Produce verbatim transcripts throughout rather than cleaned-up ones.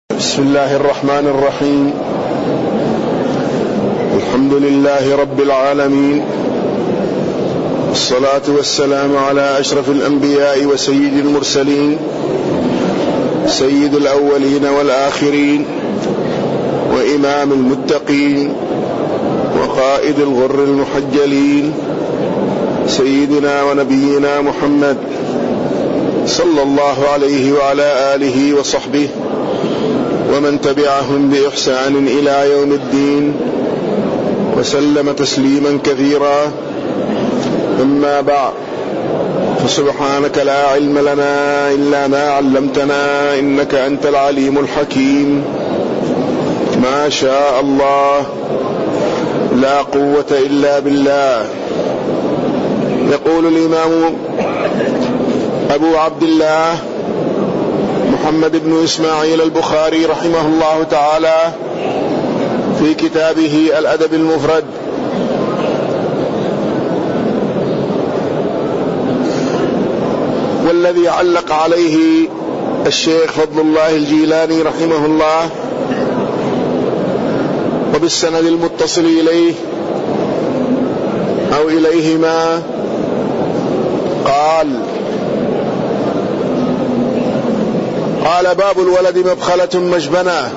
بسم الله الرحمن الرحيم. الحمد لله رب العالمين، والصلاة والسلام على أشرف الأنبياء وسيد المرسلين، سيد الأولين والآخرين، وإمام المتقين، وقائد الغر المحجلين، سيدنا ونبينا محمد صلى الله عليه وعلى آله وصحبه ومن تبعهم بإحسان إلى يوم الدين، وسلم تسليما كثيرا. أما بعد، فسبحانك لا علم لنا إلا ما علمتنا إنك أنت العليم الحكيم. ما شاء الله، لا قوة إلا بالله. يقول الإمام أبو عبد الله محمد بن إسماعيل البخاري رحمه الله تعالى في كتابه الأدب المفرد: والذي علق عليه الشيخ فضل الله الجيلاني رحمه الله وبالسند المتصل إليه أو إليهما قال: قال: باب الولد مبخلة مجبنة.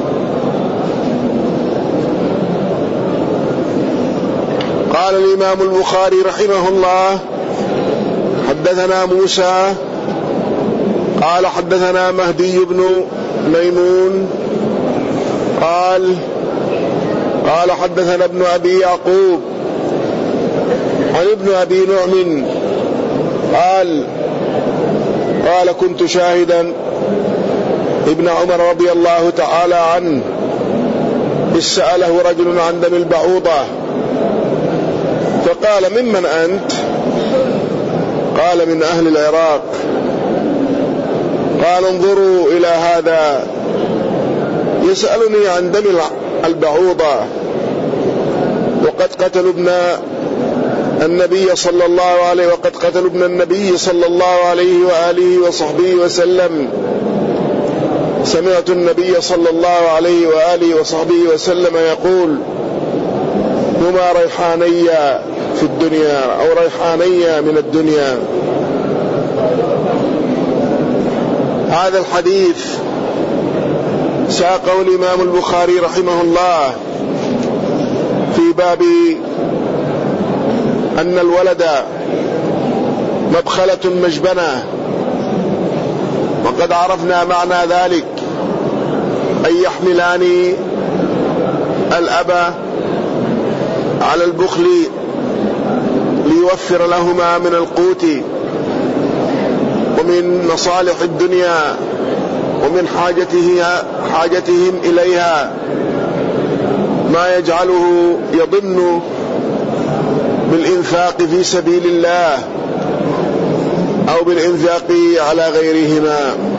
قال الإمام البخاري رحمه الله: حدثنا موسى قال حدثنا مهدي بن ميمون قال قال حدثنا ابن أبي يعقوب عن ابن أبي نعم قال قال كنت شاهدا ابن عمر رضي الله تعالى عنه إذ سأله رجل عن دم البعوضة فقال: ممن أنت؟ قال: من أهل العراق. قال: انظروا إلى هذا يسألني عن دم البعوضة وقد قتلوا ابن النبي صلى الله عليه وقد قتلوا ابن النبي صلى الله عليه وآله وصحبه وسلم. سمعت النبي صلى الله عليه وآله وصحبه وسلم يقول: هما ريحاني في الدنيا أو ريحاني من الدنيا. هذا الحديث ساقه الإمام البخاري رحمه الله في باب أن الولد مبخلة مجبنة، وقد عرفنا معنى ذلك: أن يحملان الأب على البخل ليوفر لهما من القوت ومن مصالح الدنيا ومن حاجته حاجتهم إليها ما يجعله يضن بالإنفاق في سبيل الله أو بالإنفاق على غيرهما.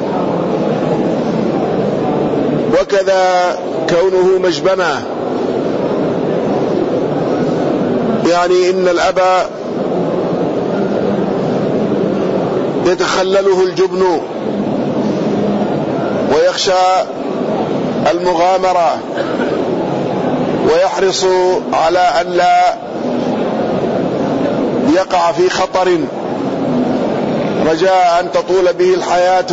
وكذا كونه مجبنة، يعني إن الأب يتخلله الجبن ويخشى المغامرة ويحرص على أن لا يقع في خطر رجاء أن تطول به الحياة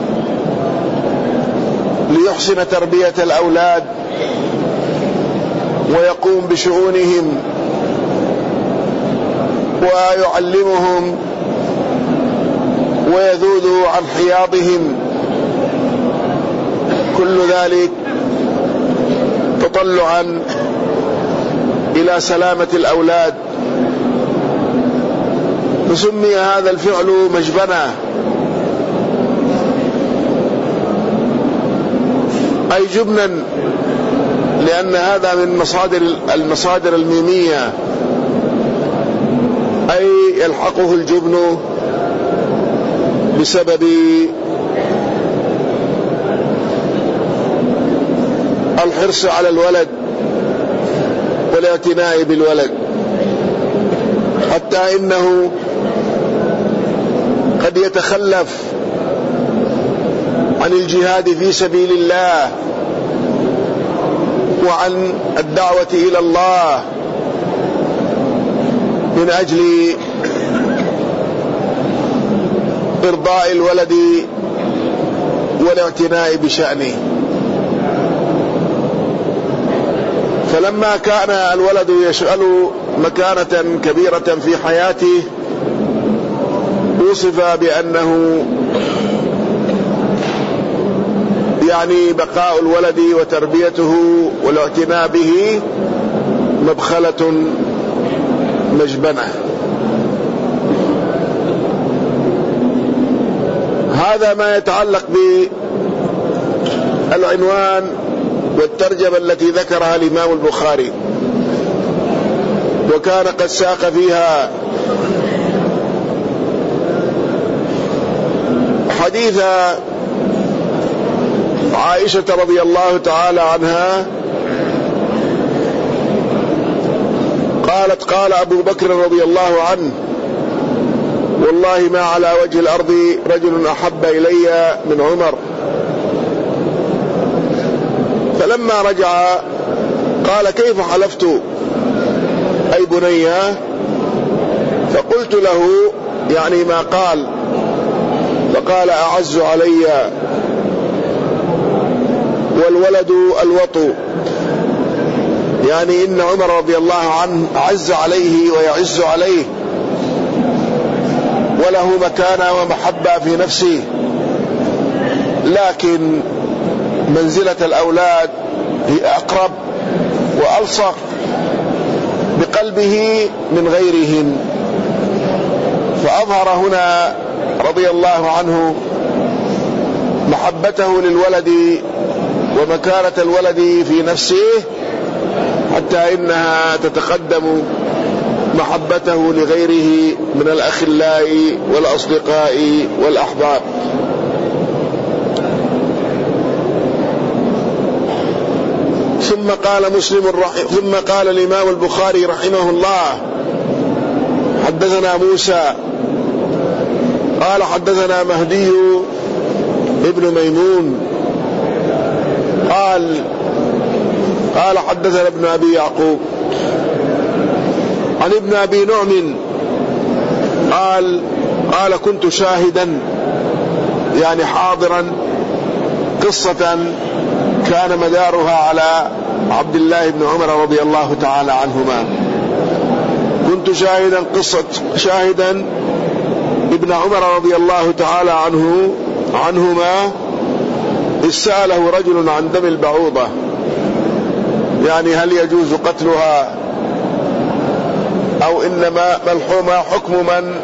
ليحسن تربية الأولاد ويقوم بشؤونهم ويعلمهم ويذود عن حياضهم. كل ذلك تطلعا إلى سلامة الأولاد. فسمي هذا الفعل مجبنة، أي جبنا، لأن هذا من مصادر المصادر الميمية، أي يلحقه الجبن بسبب الحرص على الولد والاعتناء بالولد، حتى إنه قد يتخلف عن الجهاد في سبيل الله وعن الدعوة إلى الله من أجل إرضاء الولد والاعتناء بشأنه. فلما كان الولد يشغل مكانة كبيرة في حياته وصف بأنه يعني بقاء الولد وتربيته والاعتناء به مبخلة مجبنة. هذا ما يتعلق بالعنوان والترجمة التي ذكرها الإمام البخاري، وكان قد ساق فيها حديث عائشة رضي الله تعالى عنها قالت: قال أبو بكر رضي الله عنه: والله ما على وجه الأرض رجل أحب إلي من عمر. فلما رجع قال: كيف حلفت أي بني؟ فقلت له يعني ما قال، فقال: أعز علي والولد الوطو، يعني إن عمر رضي الله عنه عز عليه ويعز عليه وله مكانة ومحبة في نفسه، لكن منزلة الأولاد هي أقرب وألصق بقلبه من غيرهم. فأظهر هنا رضي الله عنه محبته للولد ومكانة الولد في نفسه، حتى إنها تتقدم محبته لغيره من الأخلاء والأصدقاء والأحباب. ثم قال مسلم الرحيم ثم قال الإمام البخاري رحمه الله: حدثنا موسى قال حدثنا مهدي ابن ميمون قال قال حدثنا ابن أبي يعقوب عن ابن أبي نعم قال قال كنت شاهدا يعني حاضرا قصة كان مدارها على عبد الله بن عمر رضي الله تعالى عنهما. كنت شاهدا قصة شاهدا ابن عمر رضي الله تعالى عنه عنهما إذ سأله رجل عن دم البعوضة، يعني هل يجوز قتلها أو إنما ملحومة حكم من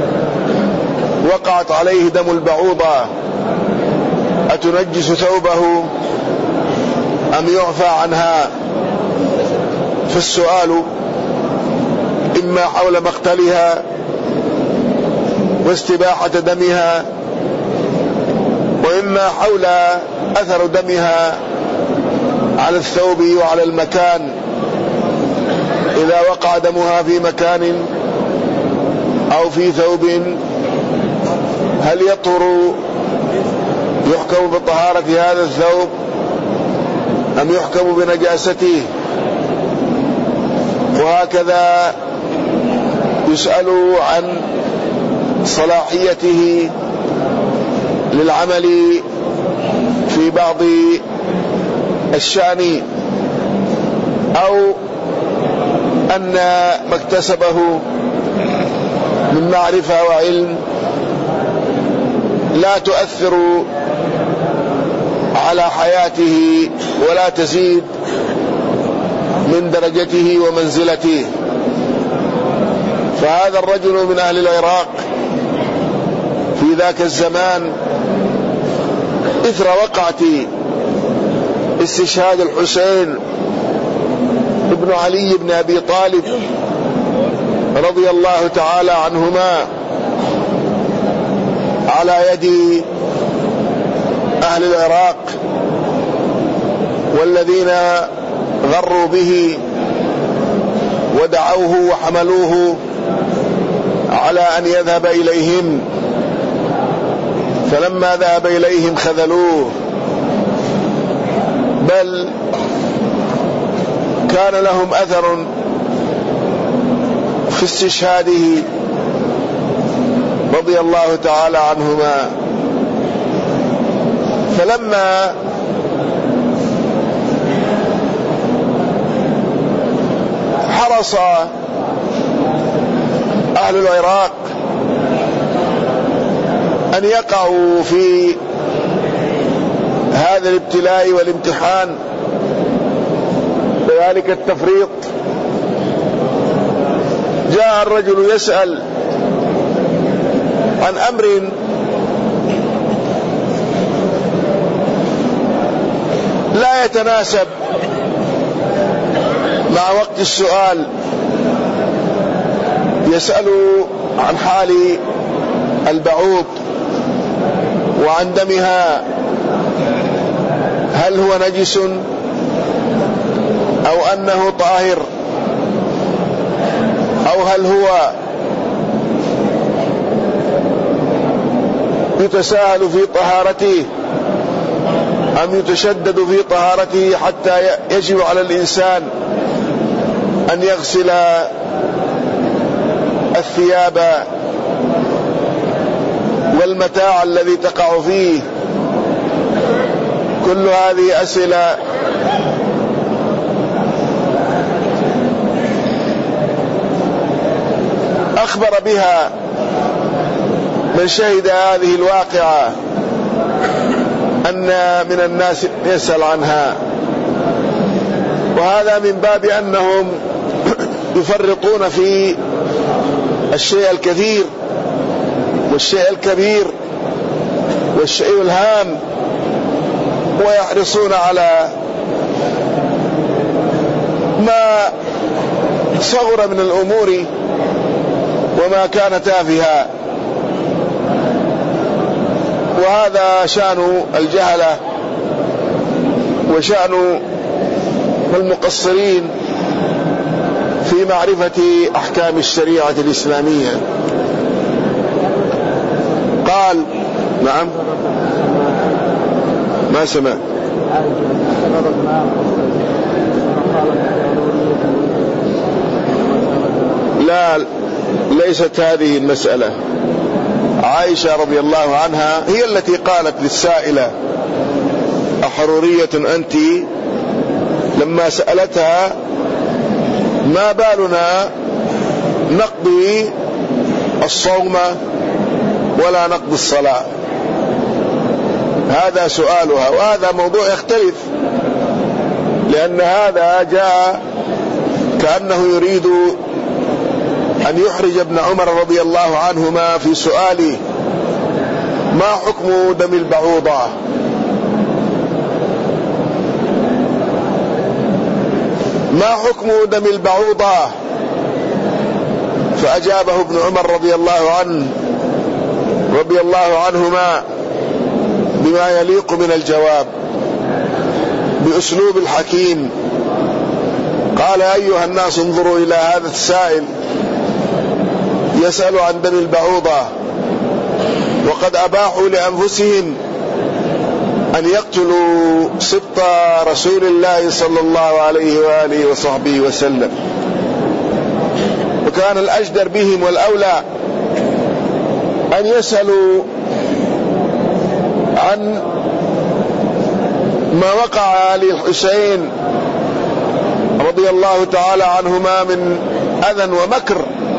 وقعت عليه دم البعوضة، أتنجس ثوبه أم يعفى عنها؟ فالسؤال إما حول مقتلها واستباحة دمها، وإما حول أثر دمها على الثوب وعلى المكان، إذا وقع دمها في مكان أو في ثوب هل يطهر يحكم بطهارة هذا الثوب أم يحكم بنجاسته؟ وهكذا يسأل عن صلاحيته للعمل في بعض الشأن، أو أن ما اكتسبه من معرفة وعلم لا تؤثر على حياته ولا تزيد من درجته ومنزلته. فهذا الرجل من أهل العراق في ذاك الزمان إثر وقعة استشهاد الحسين ابن علي بن أبي طالب رضي الله تعالى عنهما على يد أهل العراق، والذين غروا به ودعوه وحملوه على أن يذهب إليهم، فلما ذهب إليهم خذلوه، بل كان لهم أثر في استشهاده رضي الله تعالى عنهما. فلما حرص أهل العراق أن يقعوا في هذا الابتلاء والامتحان بذلك التفريط، جاء الرجل يسأل عن أمر لا يتناسب مع وقت السؤال، يسأل عن حال البعوض وعن دمها، هل هو نجس أو أنه طاهر، أو هل هو يتساهل في طهارته أم يتشدد في طهارته حتى يجب على الإنسان أن يغسل الثياب والمتاع الذي تقع فيه. كل هذه أسئلة أخبر بها من شهد هذه الواقعة أن من الناس يسأل عنها، وهذا من باب أنهم يفرطون في الشيء الكثير والشيء الكبير والشيء الهام، ويحرصون على ما صغر من الأمور وما كان تافها. وهذا شأن الجهلة وشأن المقصرين في معرفة أحكام الشريعة الإسلامية. قال نعم ما سمع. لا، ليست هذه المسألة. عائشة رضي الله عنها هي التي قالت للسائلة أحرورية أنت، لما سألتها ما بالنا نقضي الصوم ولا نقضي الصلاة، هذا سؤالها، وهذا موضوع يختلف، لأن هذا جاء كأنه يريد أن يحرج ابن عمر رضي الله عنهما في سؤاله ما حكم دم البعوضة. ما حكم دم البعوضة؟ فأجابه ابن عمر رضي الله عنه رضي الله عنهما بما يليق من الجواب بأسلوب الحكيم. قال أيها الناس انظروا إلى هذا السائل يسأل عن دم البعوضة، وقد أباحوا لأنفسهم أن يقتلوا سبط رسول الله صلى الله عليه وآله وصحبه وسلم، وكان الأجدر بهم والأولى أن يسألوا عن ما وقع للحسين رضي الله تعالى عنهما من أذى ومكر،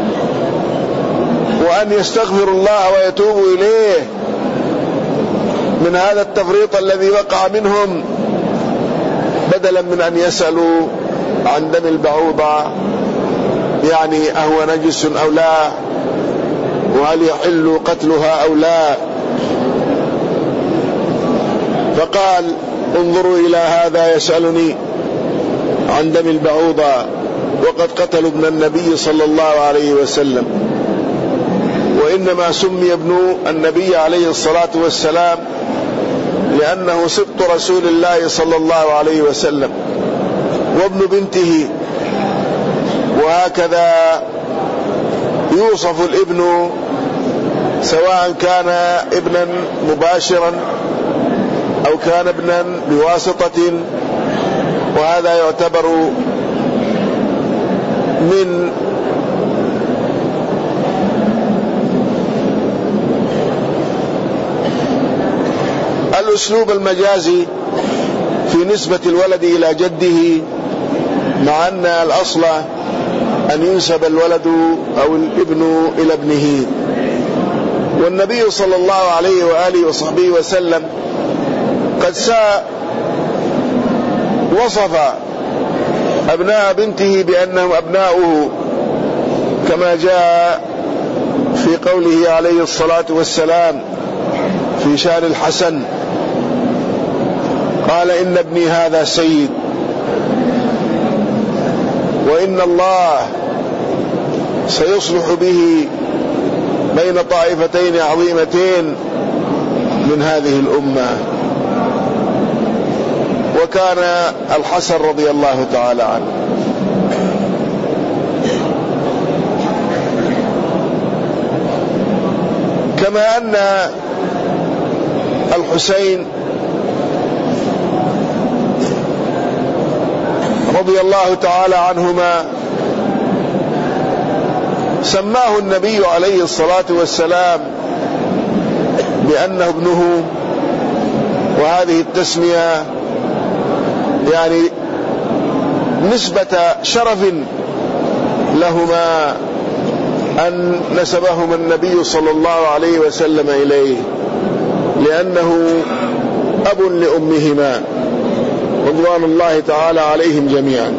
وأن يستغفر الله ويتوبوا إليه من هذا التفريط الذي وقع منهم، بدلا من أن يسألوا عن دم البعوضة، يعني أهو نجس أو لا، وهل يحل قتلها أو لا. فقال انظروا إلى هذا يسألني عن دم البعوضة وقد قتلوا ابن النبي صلى الله عليه وسلم، وإنما سمي ابن النبي عليه الصلاة والسلام لأنه سبط رسول الله صلى الله عليه وسلم وابن بنته، وهكذا يوصف الابن سواء كان ابنا مباشرا أو كان ابنا بواسطة، وهذا يعتبر من الأسلوب المجازي في نسبة الولد إلى جده، مع أن الأصل أن ينسب الولد أو الابن إلى ابنه. والنبي صلى الله عليه وآله وصحبه وسلم قد ساء وصف أبناء بنته بأنهم أبناؤه، كما جاء في قوله عليه الصلاة والسلام في شأن الحسن، قال: إن ابني هذا سيد، وإن الله سيصلح به بين طائفتين عظيمتين من هذه الأمة. وكان الحسن رضي الله تعالى عنه. كما أن الحسين رضي الله تعالى عنهما سماه النبي عليه الصلاة والسلام بأنه ابنه، وهذه التسمية يعني نسبة شرف لهما أن نسبهما النبي صلى الله عليه وسلم إليه، لأنه أب لأمهما رضوان الله تعالى عليهم جميعا.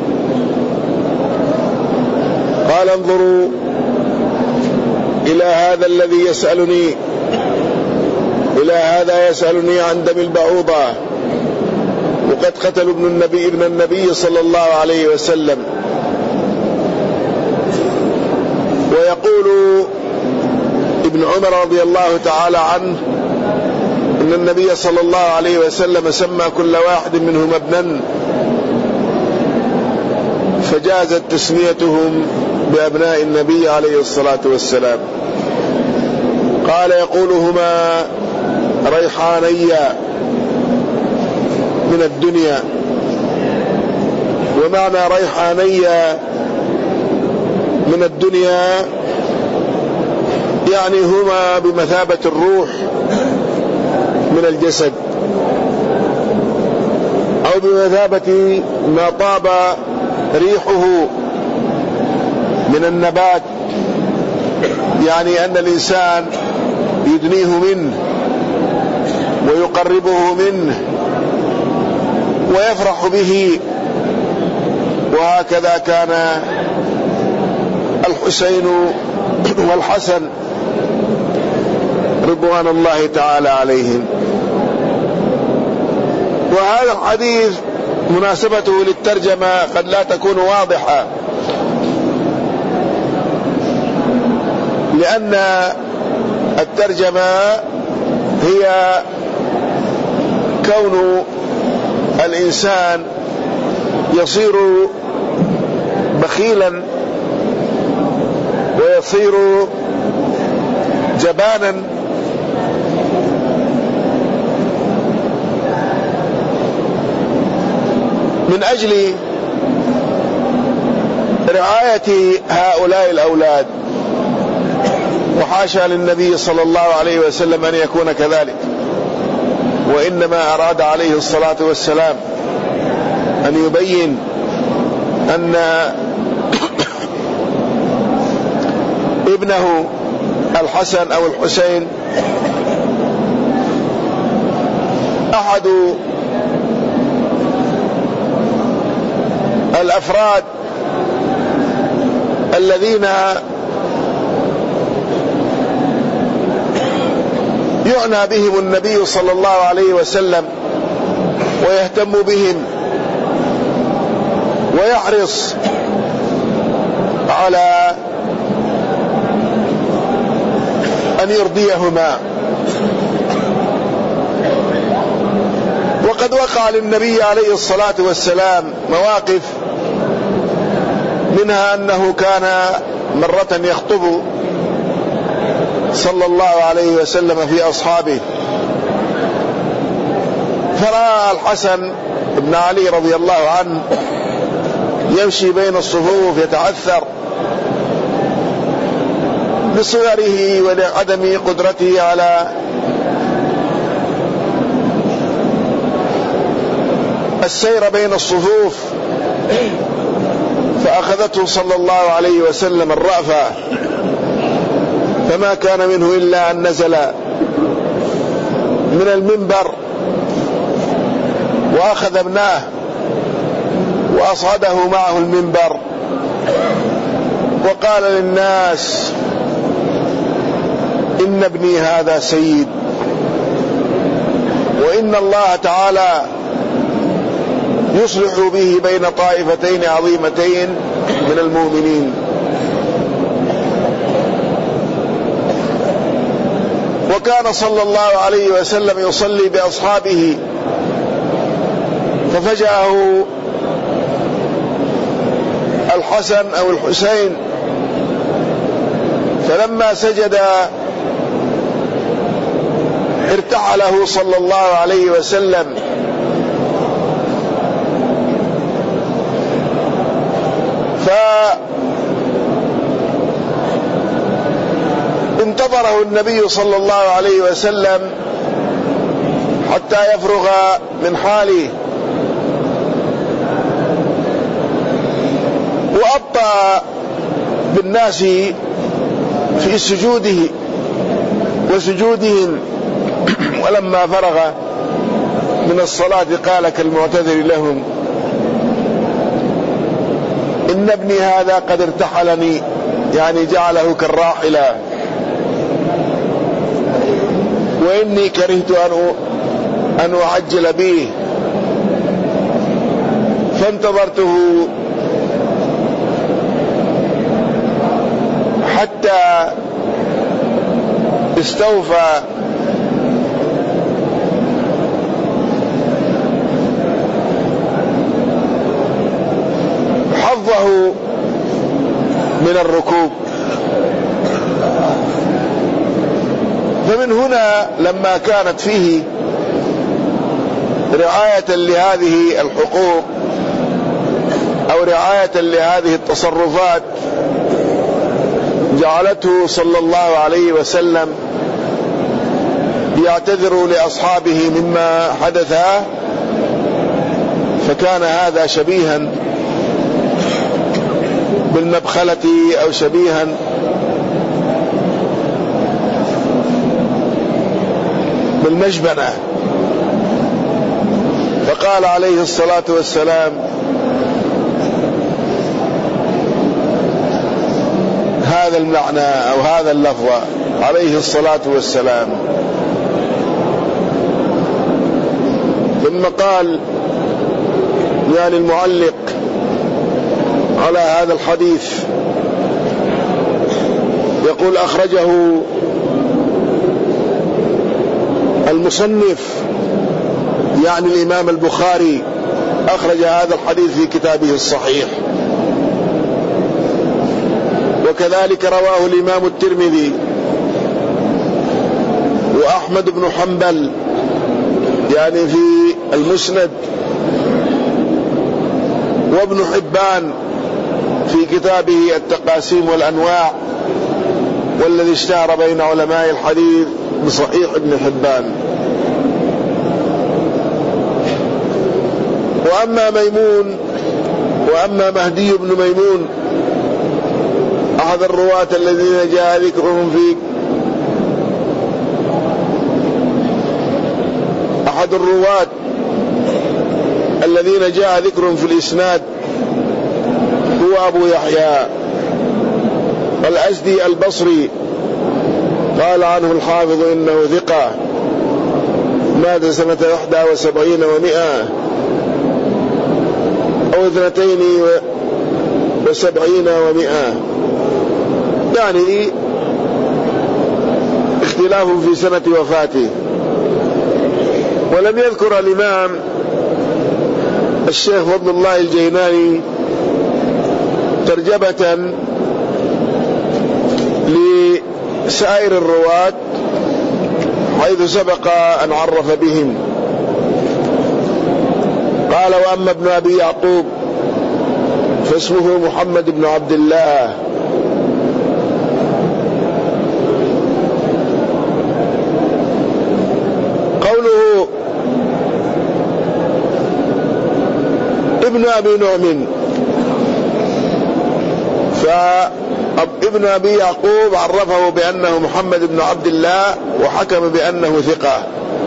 قال: انظروا إلى هذا الذي يسألني إلى هذا يسألني عن دم البعوضة، وقد قتلوا ابن النبي ابن النبي صلى الله عليه وسلم. ويقول ابن عمر رضي الله تعالى عنه إن النبي صلى الله عليه وسلم سمى كل واحد منهم ابنا، فجازت تسميتهم بأبناء النبي عليه الصلاة والسلام. قال: يقولهما ريحاني من الدنيا. ومعنى ريحاني من الدنيا يعني هما بمثابة الروح من الجسد، أو بمثابة ما طاب ريحه من النبات، يعني أن الإنسان يدنيه منه ويقربه منه ويفرح به. وهكذا كان الحسين والحسن رضوان الله تعالى عليهم. وهذا الحديث مناسبته للترجمة قد لا تكون واضحة، لأن الترجمة هي كون الإنسان يصير بخيلا ويصير جبانا من أجل رعاية هؤلاء الأولاد، وحاشا للنبي صلى الله عليه وسلم أن يكون كذلك، وإنما أراد عليه الصلاة والسلام أن يبين أن ابنه الحسن أو الحسين أحد الأفراد الذين يعنى بهم النبي صلى الله عليه وسلم ويهتم بهم ويحرص على أن يرضيهما. وقد وقع للنبي عليه الصلاة والسلام مواقف، منها أنه كان مرة يخطب صلى الله عليه وسلم في أصحابه، فرأى الحسن بن علي رضي الله عنه يمشي بين الصفوف يتعثر بصغره ولعدم قدرته على السير بين الصفوف، فأخذته صلى الله عليه وسلم الرأفة، فما كان منه إلا أن نزل من المنبر وأخذ ابناه وأصعده معه المنبر وقال للناس: إن ابني هذا سيد، وإن الله تعالى يصلح به بين طائفتين عظيمتين من المؤمنين. وكان صلى الله عليه وسلم يصلي بأصحابه، ففجأه الحسن أو الحسين، فلما سجد ارتحله صلى الله عليه وسلم، فانتظره النبي صلى الله عليه وسلم حتى يفرغ من حاله، وأبطأ بالناس في سجوده وسجودهم، ولما فرغ من الصلاة قال كالمعتذر لهم: إن ابني هذا قد ارتحلني، يعني جعله كالراحلة، وإني كرهت أن أعجل به، فانتظرته حتى استوفى حظه من الركوب. فمن هنا لما كانت فيه رعاية لهذه الحقوق أو رعاية لهذه التصرفات، جعلته صلى الله عليه وسلم يعتذر لأصحابه مما حدث، فكان هذا شبيها بالمبخلة أو شبيها بالمجبنة. فقال عليه الصلاة والسلام: هذا المعنى أو هذا اللفظ عليه الصلاة والسلام. ثم قال يعني المعلق على هذا الحديث، يقول: أخرجه المصنف يعني الإمام البخاري، أخرج هذا الحديث في كتابه الصحيح، وكذلك رواه الإمام الترمذي وأحمد بن حنبل يعني في المسند، وابن حبان في كتابه التقاسيم والأنواع، والذي اشتهر بين علماء الحديث بصحيح ابن حبان. وأما ميمون وأما مهدي بن ميمون أحد الرواة الذين جاء ذكرهم في أحد الرواة الذين جاء ذكرهم في الإسناد هو أبو يحيى الأزدي البصري، قال عنه الحافظ إنه ثقة، مات سنة إحدى وسبعين ومئة أو اثنتين وسبعين ومئة، يعني اختلاف في سنة وفاته. ولم يذكر الإمام الشيخ فضل الله الجيلاني ترجمة سائر الرواة حيث سبق أن عرف بهم. قال: وأما ابن أبي يعقوب فاسمه محمد بن عبد الله، قوله ابن أبي نعم، فابن أبي يعقوب عرفه بأنه محمد بن عبد الله وحكم بأنه ثقة.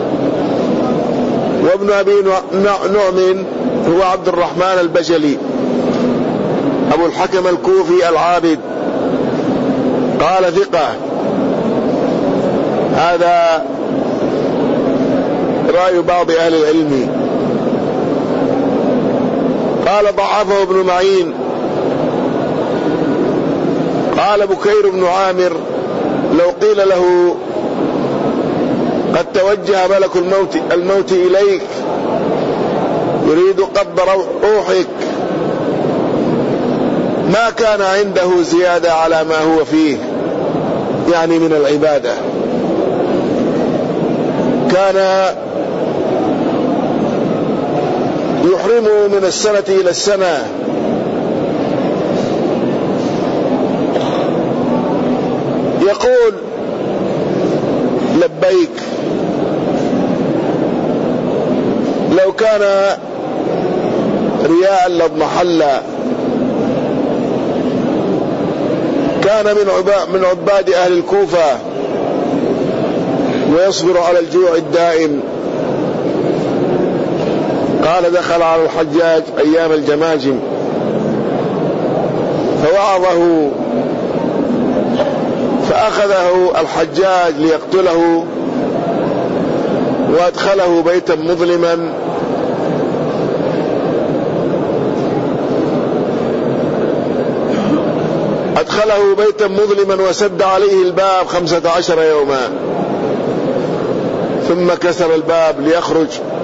وابن أبي نعم هو عبد الرحمن البجلي أبو الحكم الكوفي العابد، قال ثقة. هذا رأي بعض أهل العلم. قال: ضعفه ابن معين. قال بكير بن عامر: لو قيل له قد توجه ملك الموت, الموت إليك يريد قبض روحك ما كان عنده زيادة على ما هو فيه، يعني من العبادة، كان يحرمه من السنة إلى السنة، يقول: لبيك. لو كان رياء لاضمحل. كان من من عباد أهل الكوفة ويصبر على الجوع الدائم. قال: دخل على الحجاج أيام الجماجم فوعظه، فأخذه الحجاج ليقتله وأدخله بيتا مظلما أدخله بيتا مظلما وسد عليه الباب خمسة عشر يوما، ثم كسر الباب ليخرج،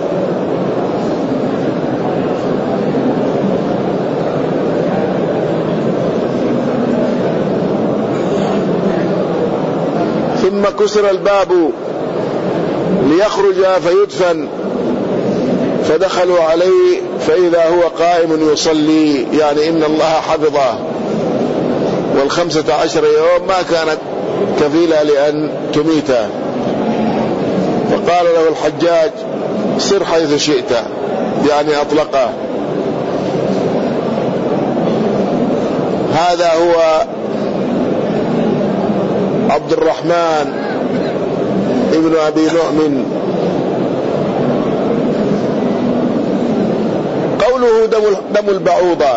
ثم كسر الباب ليخرج فيدفن، فدخلوا عليه فإذا هو قائم يصلي، يعني إن الله حفظه، والخمسة عشر يوم ما كانت كفيلة لأن تميته. فقال له الحجاج: سر حيث شئت، يعني أطلقه. هذا هو عبد الرحمن ابن أبي نعم. قوله دم البعوضة.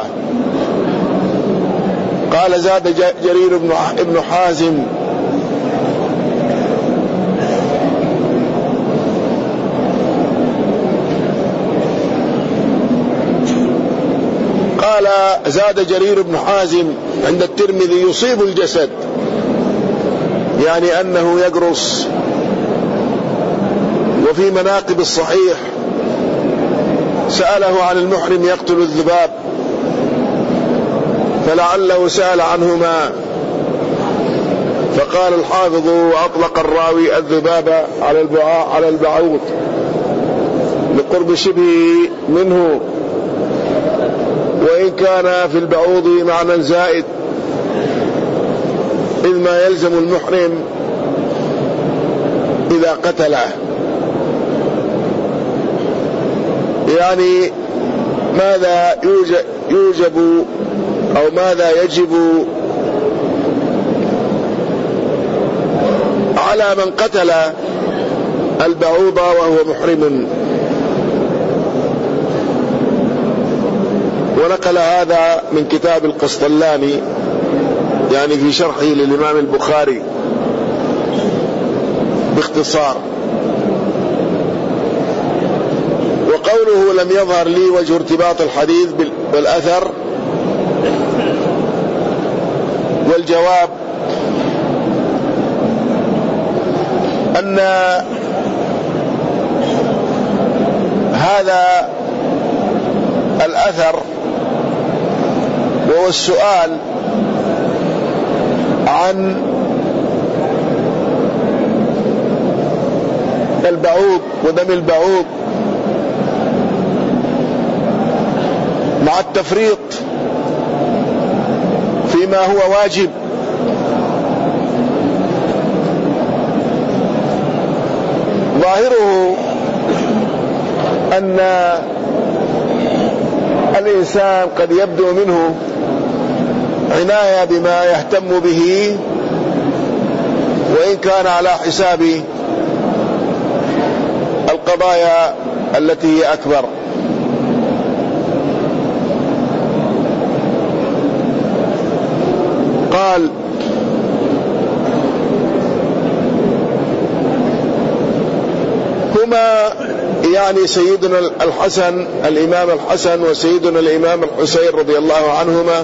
قال: زاد جرير بن حازم: قال زاد جرير بن حازم عند الترمذي: يصيب الجسد، يعني أنه يقرص. وفي مناقب الصحيح: سأله عن المحرم يقتل الذباب، فلعله سأل عنهما، فقال الحافظ: وأطلق الراوي الذباب على البعوض لقرب شبهه منه، وإن كان في البعوض معنى زائد، إذ ما يلزم المحرم إذا قتله، يعني ماذا يوجب أو ماذا يجب على من قتل البعوضة وهو محرم. ونقل هذا من كتاب القسطلاني، يعني في شرحه للإمام البخاري باختصار. وقوله: لم يظهر لي وجه ارتباط الحديث بالأثر، والجواب أن هذا الأثر وهو السؤال عن البعوض ودم البعوض مع التفريط فيما هو واجب، ظاهره أن الإنسان قد يبدو منه عناية بما يهتم به وإن كان على حساب القضايا التي هي أكبر. قال هما يعني سيدنا الحسن الإمام الحسن وسيدنا الإمام الحسين رضي الله عنهما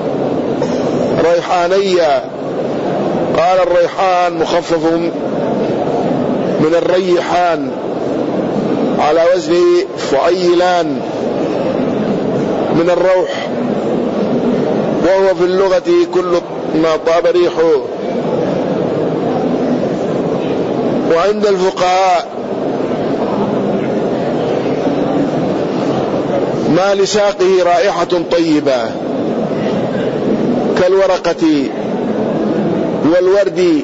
ريحانيا. قال الريحان مخفف من الريحان على وزن فعيلان من الروح، وهو في اللغة كل ما طاب ريحه. وعند الفقهاء ما لساقه رائحة طيبة كالورقة والورد،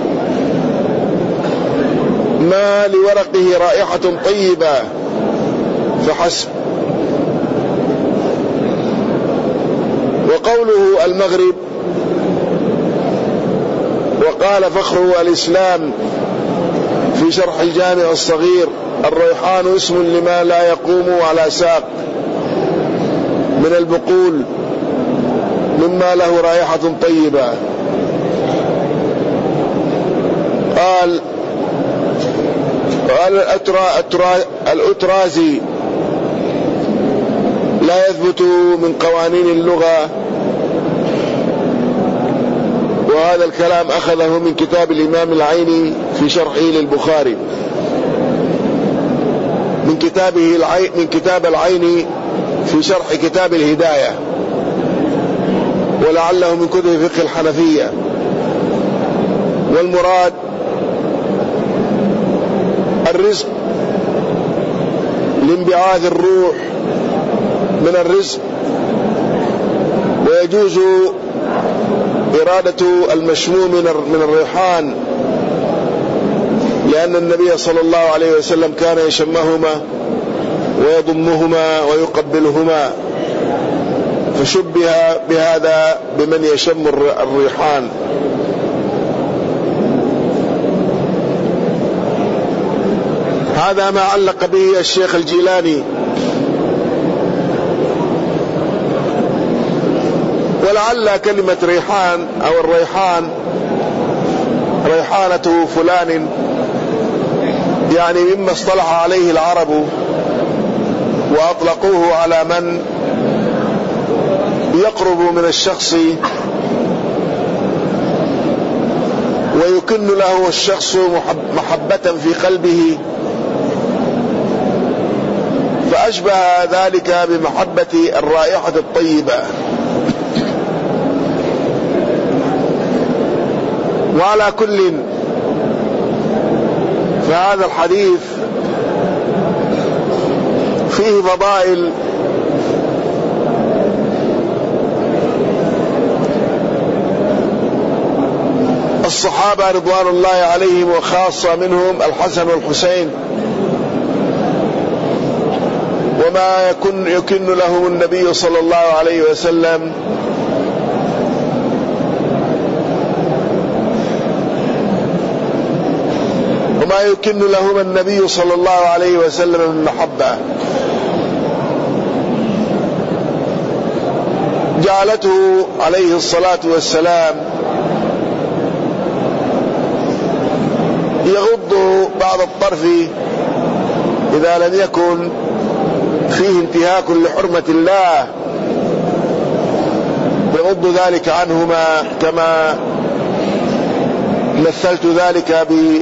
ما لورقه رائحة طيبة فحسب. وقوله المغرب وقال فخره الإسلام في شرح الجامع الصغير الريحان اسم لما لا يقوم على ساق من البقول مما له رائحة طيبة. قال قال الأترازي لا يثبت من قوانين اللغة، وهذا الكلام أخذه من كتاب الإمام العيني في شرحه للبخاري، من كتابه العين من كتاب العيني في شرح كتاب الهداية، ولعله من كتب فقه الحنفية. والمراد الرزق لانبعاث الروح من الرزق، ويجوز إرادة المشموم من الريحان، لأن النبي صلى الله عليه وسلم كان يشمهما ويضمهما ويقبلهما، فشبه بهذا بمن يشم الريحان. هذا ما علق به الشيخ الجيلاني. ولعل كلمة ريحان أو الريحان ريحانة فلان يعني مما اصطلح عليه العرب وأطلقوه على من يقرب من الشخص ويكن له الشخص محبة في قلبه، فأشبه ذلك بمحبة الرائحة الطيبة. وعلى كل فهذا الحديث فيه فضائل الصحابة رضوان الله عليهم، وخاصة منهم الحسن والحسين، وما يكن يكن لهم النبي صلى الله عليه وسلم وما يكن لهم النبي صلى الله عليه وسلم من محبة جعلته عليه الصلاة والسلام يغض بعض الطرف إذا لم يكن فيه انتهاك لحرمة الله، يغض ذلك عنهما، كما مثلت ذلك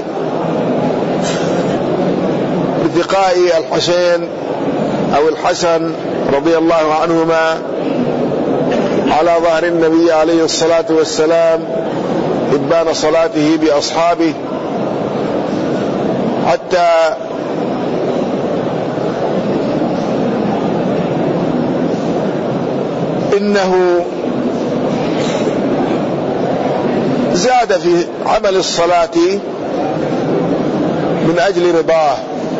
باتقاء الحسين أو الحسن رضي الله عنهما على ظهر النبي عليه الصلاة والسلام إبان صلاته بأصحابه، حتى إنه زاد في عمل الصلاة من أجل رضاه.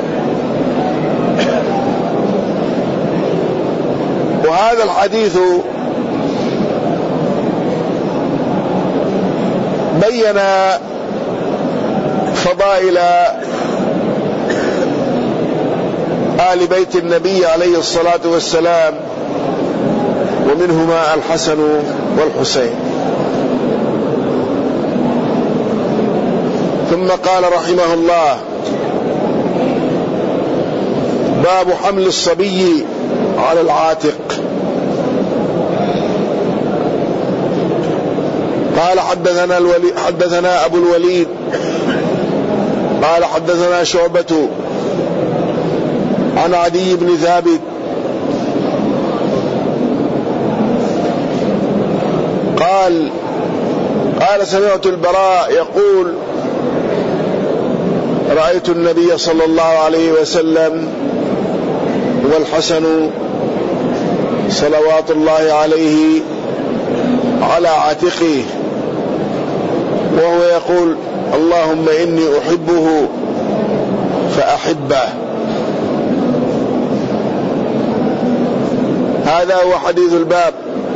وهذا الحديث بين فضائل آل بيت النبي عليه الصلاة والسلام، ومنهما الحسن والحسين. ثم قال رحمه الله: باب حمل الصبي على العاتق. قال حدثنا الولي حدثنا أبو الوليد قال حدثنا شعبة عن عدي بن ثابت قال قال سمعت البراء يقول: رأيت النبي صلى الله عليه وسلم والحسن صلوات الله عليه على عاتقه وهو يقول: اللهم إني أحبه فأحبه. هذا هو حديث الباب.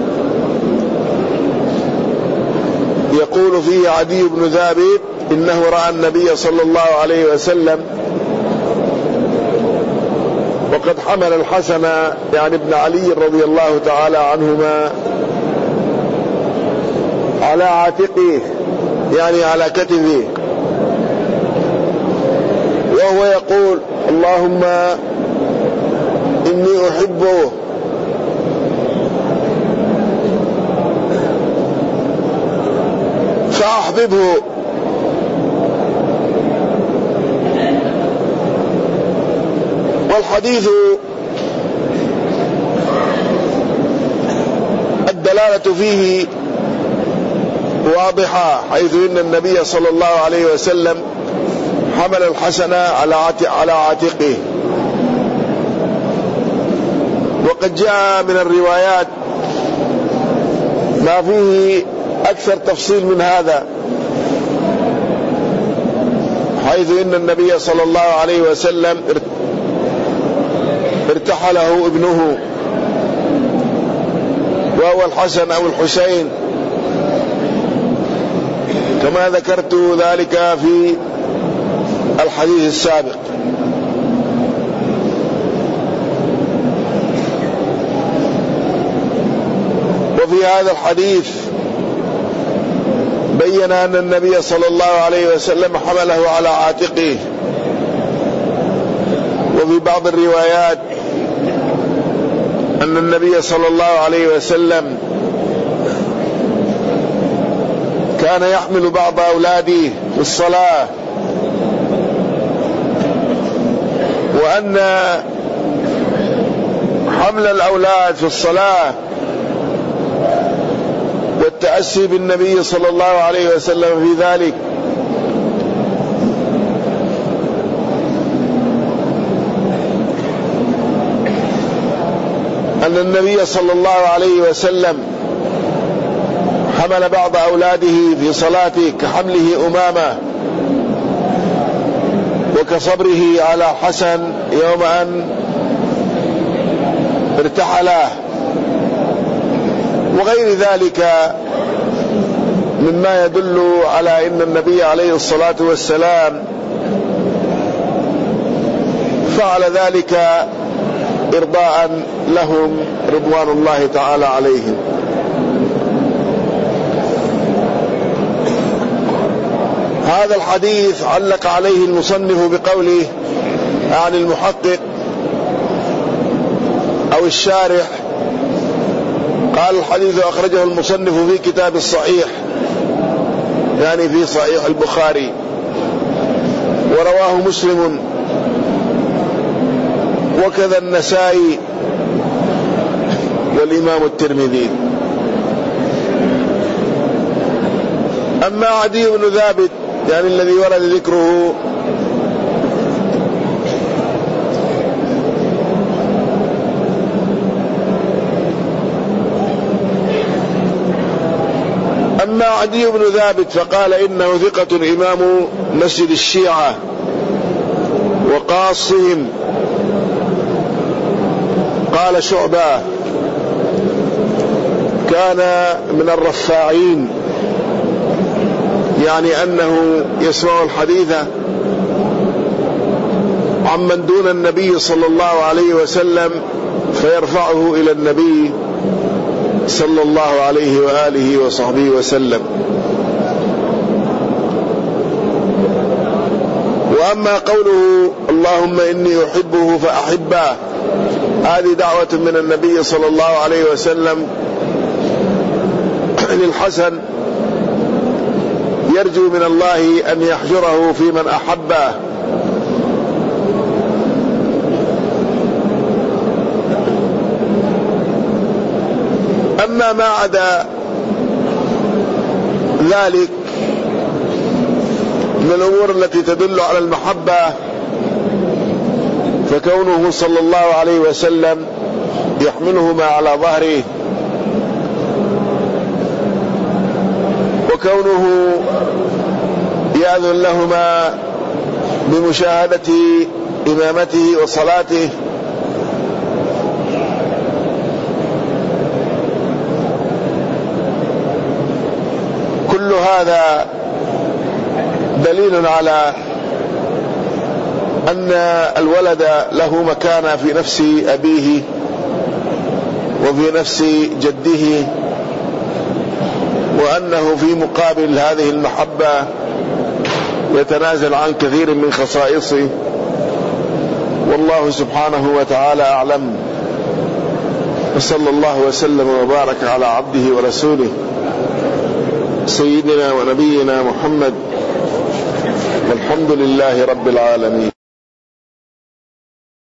يقول فيه عدي بن ثابت إنه رأى النبي صلى الله عليه وسلم وقد حمل الحسن يعني ابن علي رضي الله تعالى عنهما على عاتقه يعني على كتفه، وهو يقول: اللهم إني أحبه فأحببه. والحديث الدلالة فيه واضحة، حيث إن النبي صلى الله عليه وسلم حمل الحسن على عاتقه. وقد جاء من الروايات ما فيه أكثر تفصيل من هذا، حيث إن النبي صلى الله عليه وسلم ارتحله ابنه وهو الحسن أو الحسين، كما ذكرت ذلك في الحديث السابق. وفي هذا الحديث بين أن النبي صلى الله عليه وسلم حمله على عاتقه. وفي بعض الروايات أن النبي صلى الله عليه وسلم كان يحمل بعض أولاده في الصلاة، وأن حمل الأولاد في الصلاة والتأسي بالنبي صلى الله عليه وسلم في ذلك أن النبي صلى الله عليه وسلم حمل بعض أولاده في صلاته كحمله أمامة وكصبره على حسن يوم أن ارتحله، وغير ذلك مما يدل على أن النبي عليه الصلاة والسلام فعل ذلك إرضاء لهم رضوان الله تعالى عليهم. هذا الحديث علق عليه المصنف بقوله عن المحقق أو الشارح، قال: الحديث أخرجه المصنف في كتاب الصحيح يعني في صحيح البخاري، ورواه مسلم وكذا النسائي والإمام الترمذي. أما عدي بن ثابت يعني الذي ورد ذكره أما عدي بن ثابت فقال إنه ثقة إمام مسجد الشيعة وقاصهم. قال شعبة كان من الرفاعين، يعني أنه يسمع الحديث عمن دون النبي صلى الله عليه وسلم فيرفعه إلى النبي صلى الله عليه وآله وصحبه وسلم. وأما قوله اللهم إني أحبه فأحبه، هذه دعوة من النبي صلى الله عليه وسلم للحسن يرجو من الله أن يحشره في من أحبه. أما ما عدا ذلك من الأمور التي تدل على المحبة فكونه صلى الله عليه وسلم يحملهما على ظهره، وكونه يأذن لهما بمشاهدة إمامته وصلاته، كل هذا دليل على أن الولد له مكانة في نفس أبيه وفي نفس جده، وأنه في مقابل هذه المحبة يتنازل عن كثير من خصائصه. والله سبحانه وتعالى أعلم، وصلى الله وسلم وبارك على عبده ورسوله سيدنا ونبينا محمد، والحمد لله رب العالمين.